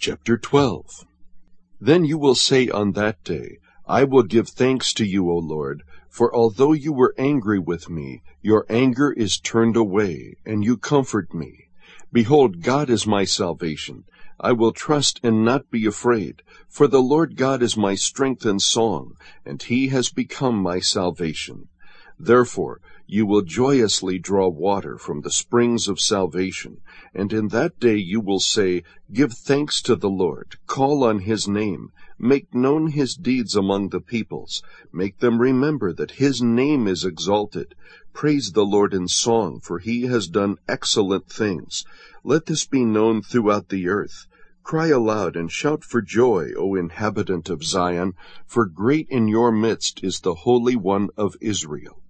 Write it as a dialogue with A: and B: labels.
A: Chapter 12. Then you will say on that day, I will give thanks to you, O Lord, for although you were angry with me, your anger is turned away, and you comfort me. Behold, God is my salvation. I will trust and not be afraid, for the Lord God is my strength and song, and he has become my salvation. Therefore you will joyously draw water from the springs of salvation, and in that day you will say, Give thanks to the Lord, call on his name, make known his deeds among the peoples, make them remember that his name is exalted. Praise the Lord in song, for he has done excellent things. Let this be known throughout the earth. Cry aloud and shout for joy, O inhabitant of Zion, for great in your midst is the Holy One of Israel.